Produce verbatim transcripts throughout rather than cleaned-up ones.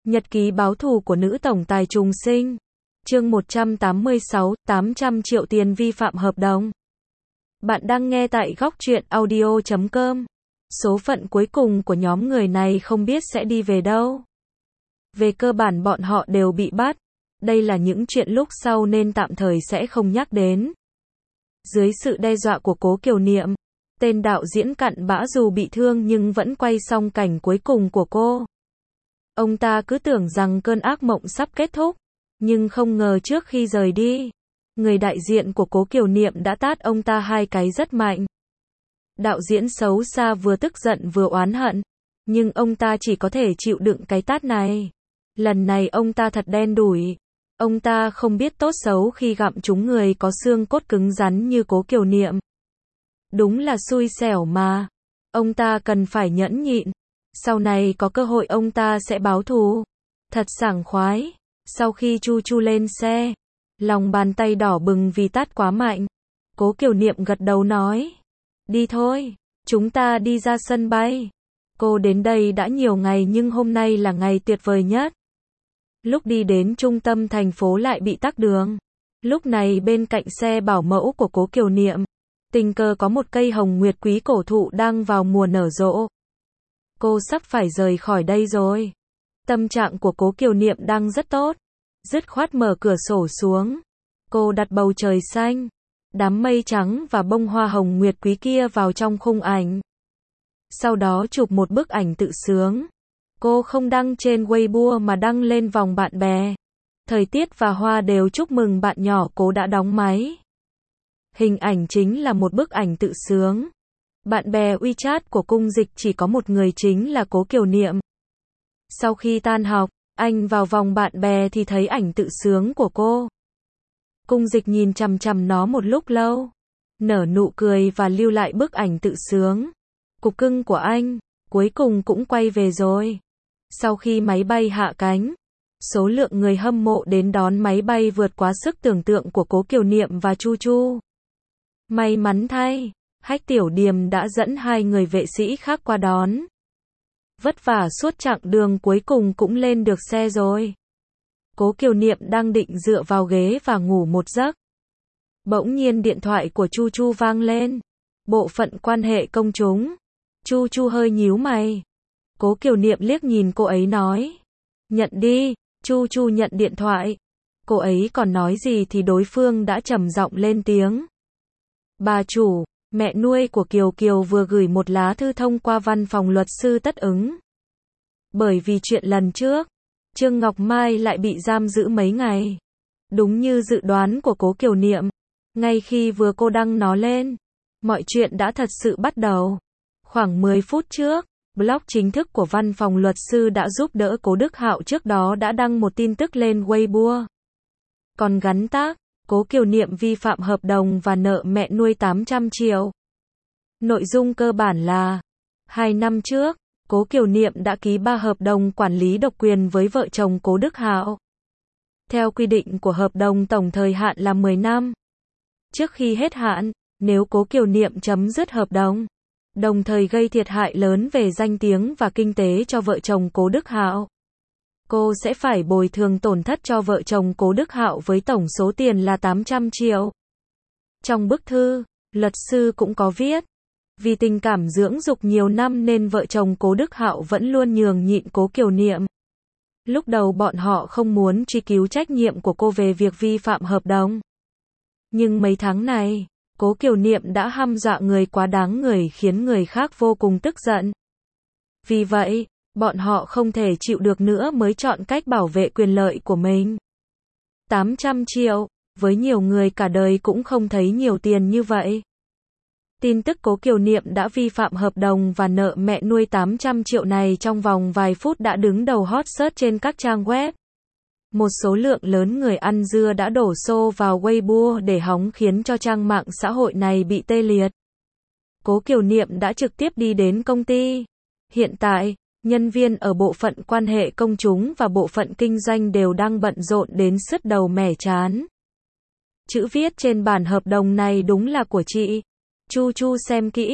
Nhật ký báo thù của nữ tổng tài trùng sinh. Chương một trăm tám mươi sáu, tám trăm triệu tiền vi phạm hợp đồng. Bạn đang nghe tại góc truyện audio chấm com. Số phận cuối cùng của nhóm người này không biết sẽ đi về đâu. Về cơ bản bọn họ đều bị bắt. Đây là những chuyện lúc sau nên tạm thời sẽ không nhắc đến. Dưới sự đe dọa của Cố Kiều Niệm, tên đạo diễn cặn bã dù bị thương nhưng vẫn quay xong cảnh cuối cùng của cô. Ông ta cứ tưởng rằng cơn ác mộng sắp kết thúc, nhưng không ngờ trước khi rời đi, người đại diện của Cố Kiều Niệm đã tát ông ta hai cái rất mạnh. Đạo diễn xấu xa vừa tức giận vừa oán hận, nhưng ông ta chỉ có thể chịu đựng cái tát này. Lần này ông ta thật đen đủi. Ông ta không biết tốt xấu khi gặm trúng người có xương cốt cứng rắn như Cố Kiều Niệm. Đúng là xui xẻo mà. Ông ta cần phải nhẫn nhịn. Sau này có cơ hội ông ta sẽ báo thù. Thật sảng khoái. Sau khi Chu Chu lên xe, lòng bàn tay đỏ bừng vì tát quá mạnh. Cố Kiều Niệm gật đầu nói. Đi thôi, chúng ta đi ra sân bay. Cô đến đây đã nhiều ngày nhưng hôm nay là ngày tuyệt vời nhất. Lúc đi đến trung tâm thành phố lại bị tắc đường. Lúc này bên cạnh xe bảo mẫu của Cố Kiều Niệm, tình cờ có một cây hồng nguyệt quý cổ thụ đang vào mùa nở rộ. Cô sắp phải rời khỏi đây rồi. Tâm trạng của Cố Kiều Niệm đang rất tốt. Dứt khoát mở cửa sổ xuống. Cô đặt bầu trời xanh, đám mây trắng và bông hoa hồng nguyệt quý kia vào trong khung ảnh. Sau đó chụp một bức ảnh tự sướng. Cô không đăng trên Weibo mà đăng lên vòng bạn bè. Thời tiết và hoa đều chúc mừng bạn nhỏ Cố đã đóng máy. Hình ảnh chính là một bức ảnh tự sướng. Bạn bè WeChat của Cung Dịch chỉ có một người chính là Cố Kiều Niệm. Sau khi tan học, anh vào vòng bạn bè thì thấy ảnh tự sướng của cô. Cung Dịch nhìn chằm chằm nó một lúc lâu, nở nụ cười và lưu lại bức ảnh tự sướng. Cục cưng của anh, cuối cùng cũng quay về rồi. Sau khi máy bay hạ cánh, số lượng người hâm mộ đến đón máy bay vượt quá sức tưởng tượng của Cố Kiều Niệm và Chu Chu. May mắn thay, Hách Tiểu Điềm đã dẫn hai người vệ sĩ khác qua đón. Vất vả suốt chặng đường cuối cùng cũng lên được xe rồi. Cố Kiều Niệm đang định dựa vào ghế và ngủ một giấc. Bỗng nhiên điện thoại của Chu Chu vang lên. Bộ phận quan hệ công chúng. Chu Chu hơi nhíu mày. Cố Kiều Niệm liếc nhìn cô ấy nói. Nhận đi. Chu Chu nhận điện thoại. Cô ấy còn nói gì thì đối phương đã trầm giọng lên tiếng. Bà chủ, mẹ nuôi của Kiều Kiều vừa gửi một lá thư thông qua văn phòng luật sư Tất Ứng. Bởi vì chuyện lần trước, Trương Ngọc Mai lại bị giam giữ mấy ngày. Đúng như dự đoán của Cố Kiều Niệm, ngay khi vừa cô đăng nó lên, mọi chuyện đã thật sự bắt đầu. Khoảng mười phút trước, blog chính thức của văn phòng luật sư đã giúp đỡ Cố Đức Hạo trước đó đã đăng một tin tức lên Weibo. Còn gắn tag, Cố Kiều Niệm vi phạm hợp đồng và nợ mẹ nuôi tám trăm triệu. Nội dung cơ bản là, hai năm trước, Cố Kiều Niệm đã ký ba hợp đồng quản lý độc quyền với vợ chồng Cố Đức Hạo. Theo quy định của hợp đồng tổng thời hạn là mười năm. Trước khi hết hạn, nếu Cố Kiều Niệm chấm dứt hợp đồng, đồng thời gây thiệt hại lớn về danh tiếng và kinh tế cho vợ chồng Cố Đức Hạo, cô sẽ phải bồi thường tổn thất cho vợ chồng Cố Đức Hạo với tổng số tiền là tám trăm triệu. Trong bức thư, luật sư cũng có viết, vì tình cảm dưỡng dục nhiều năm nên vợ chồng Cố Đức Hạo vẫn luôn nhường nhịn Cố Kiều Niệm. Lúc đầu bọn họ không muốn truy cứu trách nhiệm của cô về việc vi phạm hợp đồng. Nhưng mấy tháng này, Cố Kiều Niệm đã hăm dọa người quá đáng người khiến người khác vô cùng tức giận. Vì vậy, bọn họ không thể chịu được nữa mới chọn cách bảo vệ quyền lợi của mình. tám trăm triệu, với nhiều người cả đời cũng không thấy nhiều tiền như vậy. Tin tức Cố Kiều Niệm đã vi phạm hợp đồng và nợ mẹ nuôi tám trăm triệu này trong vòng vài phút đã đứng đầu hot search trên các trang web. Một số lượng lớn người ăn dưa đã đổ xô vào Weibo để hóng khiến cho trang mạng xã hội này bị tê liệt. Cố Kiều Niệm đã trực tiếp đi đến công ty. Hiện tại, nhân viên ở bộ phận quan hệ công chúng và bộ phận kinh doanh đều đang bận rộn đến sứt đầu mẻ trán. Chữ viết trên bản hợp đồng này đúng là của chị. Chu Chu xem kỹ,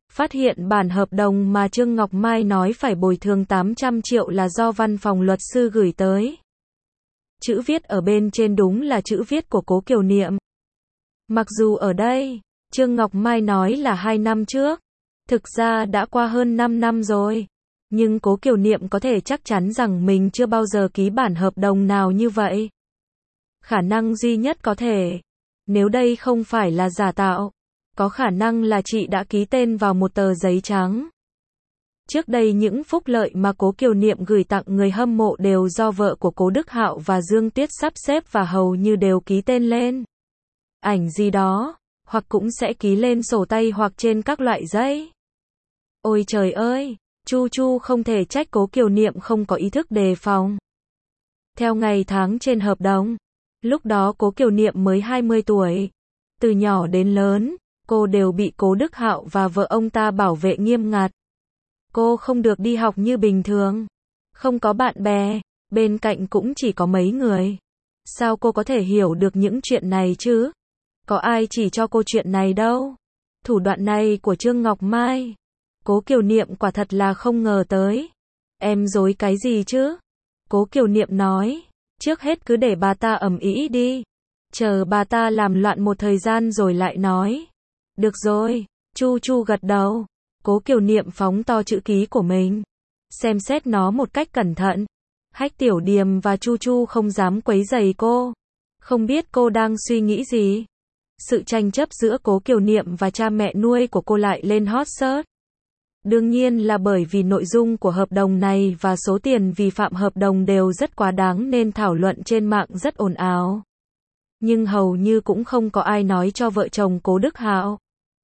phát hiện bản hợp đồng mà Trương Ngọc Mai nói phải bồi thường tám trăm triệu là do văn phòng luật sư gửi tới. Chữ viết ở bên trên đúng là chữ viết của Cố Kiều Niệm. Mặc dù ở đây, Trương Ngọc Mai nói là hai năm trước, thực ra đã qua hơn năm năm rồi. Nhưng Cố Kiều Niệm có thể chắc chắn rằng mình chưa bao giờ ký bản hợp đồng nào như vậy. Khả năng duy nhất có thể, nếu đây không phải là giả tạo, có khả năng là chị đã ký tên vào một tờ giấy trắng. Trước đây những phúc lợi mà Cố Kiều Niệm gửi tặng người hâm mộ đều do vợ của Cố Đức Hạo và Dương Tuyết sắp xếp và hầu như đều ký tên lên ảnh gì đó, hoặc cũng sẽ ký lên sổ tay hoặc trên các loại giấy. Ôi trời ơi, Chu Chu không thể trách Cố Kiều Niệm không có ý thức đề phòng. Theo ngày tháng trên hợp đồng, lúc đó Cố Kiều Niệm mới hai mươi tuổi. Từ nhỏ đến lớn, cô đều bị Cố Đức Hạo và vợ ông ta bảo vệ nghiêm ngặt. Cô không được đi học như bình thường, không có bạn bè, bên cạnh cũng chỉ có mấy người. Sao cô có thể hiểu được những chuyện này chứ? Có ai chỉ cho cô chuyện này đâu. Thủ đoạn này của Trương Ngọc Mai, Cố Kiều Niệm quả thật là không ngờ tới. Em dối cái gì chứ? Cố Kiều Niệm nói, trước hết cứ để bà ta ầm ĩ đi. Chờ bà ta làm loạn một thời gian rồi lại nói. Được rồi, Chu Chu gật đầu. Cố Kiều Niệm phóng to chữ ký của mình, xem xét nó một cách cẩn thận. Hách Tiểu Điềm và Chu Chu không dám quấy rầy cô. Không biết cô đang suy nghĩ gì. Sự tranh chấp giữa Cố Kiều Niệm và cha mẹ nuôi của cô lại lên hot search. Đương nhiên là bởi vì nội dung của hợp đồng này và số tiền vi phạm hợp đồng đều rất quá đáng nên thảo luận trên mạng rất ồn ào. Nhưng hầu như cũng không có ai nói cho vợ chồng Cố Đức Hạo.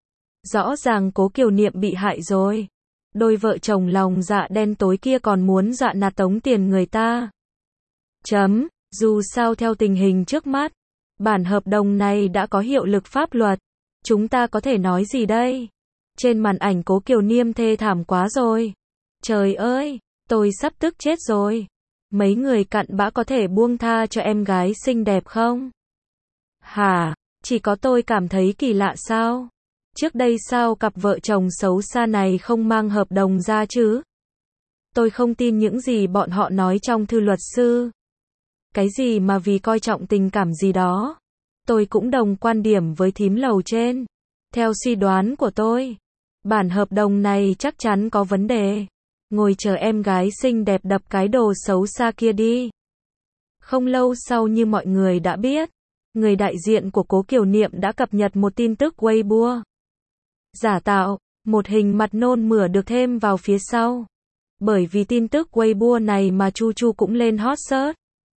Rõ ràng Cố Kiều Niệm bị hại rồi. Đôi vợ chồng lòng dạ đen tối kia còn muốn dọa nạt tống tiền người ta. Chấm, dù sao theo tình hình trước mắt, bản hợp đồng này đã có hiệu lực pháp luật. Chúng ta có thể nói gì đây? Trên màn ảnh Cố Kiều Niệm thê thảm quá rồi. Trời ơi, tôi sắp tức chết rồi. Mấy người cặn bã có thể buông tha cho em gái xinh đẹp không? Hả, chỉ có tôi cảm thấy kỳ lạ sao? Trước đây sao cặp vợ chồng xấu xa này không mang hợp đồng ra chứ? Tôi không tin những gì bọn họ nói trong thư luật sư. Cái gì mà vì coi trọng tình cảm gì đó. Tôi cũng đồng quan điểm với thím lầu trên. Theo suy đoán của tôi, bản hợp đồng này chắc chắn có vấn đề. Ngồi chờ em gái xinh đẹp đập cái đồ xấu xa kia đi. Không lâu sau như mọi người đã biết, người đại diện của Cố Kiều Niệm đã cập nhật một tin tức Weibo. Giả tạo, một hình mặt nôn mửa được thêm vào phía sau. Bởi vì tin tức Weibo này mà Chu Chu cũng lên hot search.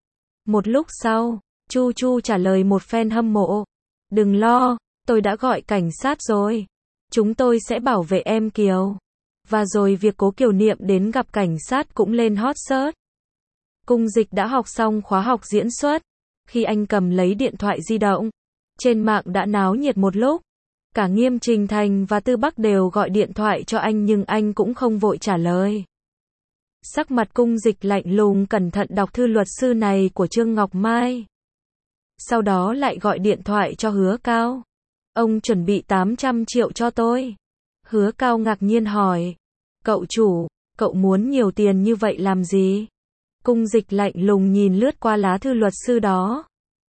Một lúc sau, Chu Chu trả lời một fan hâm mộ. Đừng lo, tôi đã gọi cảnh sát rồi. Chúng tôi sẽ bảo vệ em Kiều. Và rồi việc Cố Kiều Niệm đến gặp cảnh sát cũng lên hot search. Cung Dịch đã học xong khóa học diễn xuất. Khi anh cầm lấy điện thoại di động, trên mạng đã náo nhiệt một lúc. Cả Nghiêm Trình Thành và Tư Bắc đều gọi điện thoại cho anh nhưng anh cũng không vội trả lời. Sắc mặt Cung Dịch lạnh lùng cẩn thận đọc thư luật sư này của Trương Ngọc Mai. Sau đó lại gọi điện thoại cho Hứa Cao. Ông chuẩn bị tám trăm triệu cho tôi. Hứa Cao ngạc nhiên hỏi. Cậu chủ, cậu muốn nhiều tiền như vậy làm gì? Cung Dịch lạnh lùng nhìn lướt qua lá thư luật sư đó.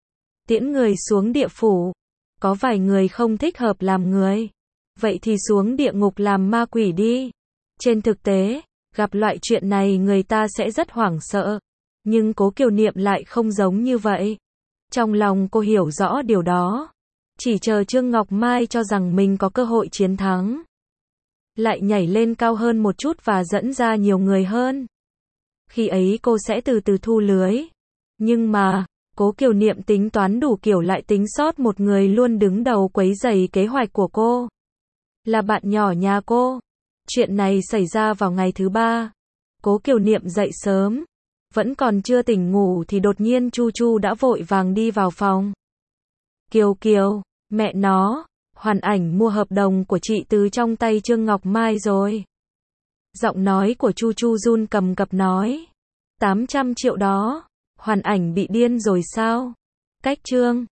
Tiễn người xuống địa phủ. Có vài người không thích hợp làm người. Vậy thì xuống địa ngục làm ma quỷ đi. Trên thực tế, gặp loại chuyện này người ta sẽ rất hoảng sợ. Nhưng Cố Kiều Niệm lại không giống như vậy. Trong lòng cô hiểu rõ điều đó. Chỉ chờ Trương Ngọc Mai cho rằng mình có cơ hội chiến thắng. Lại nhảy lên cao hơn một chút và dẫn ra nhiều người hơn. Khi ấy cô sẽ từ từ thu lưới. Nhưng mà, Cố Kiều Niệm tính toán đủ kiểu lại tính sót một người luôn đứng đầu quấy rầy kế hoạch của cô. Là bạn nhỏ nhà cô. Chuyện này xảy ra vào ngày thứ ba. Cố Kiều Niệm dậy sớm. Vẫn còn chưa tỉnh ngủ thì đột nhiên Chu Chu đã vội vàng đi vào phòng. Kiều Kiều, mẹ nó, Hoàn Ảnh mua hợp đồng của chị từ trong tay Trương Ngọc Mai rồi. Giọng nói của Chu Chu run cầm cập nói. tám trăm triệu đó, Hoàn Ảnh bị điên rồi sao? Cách Trương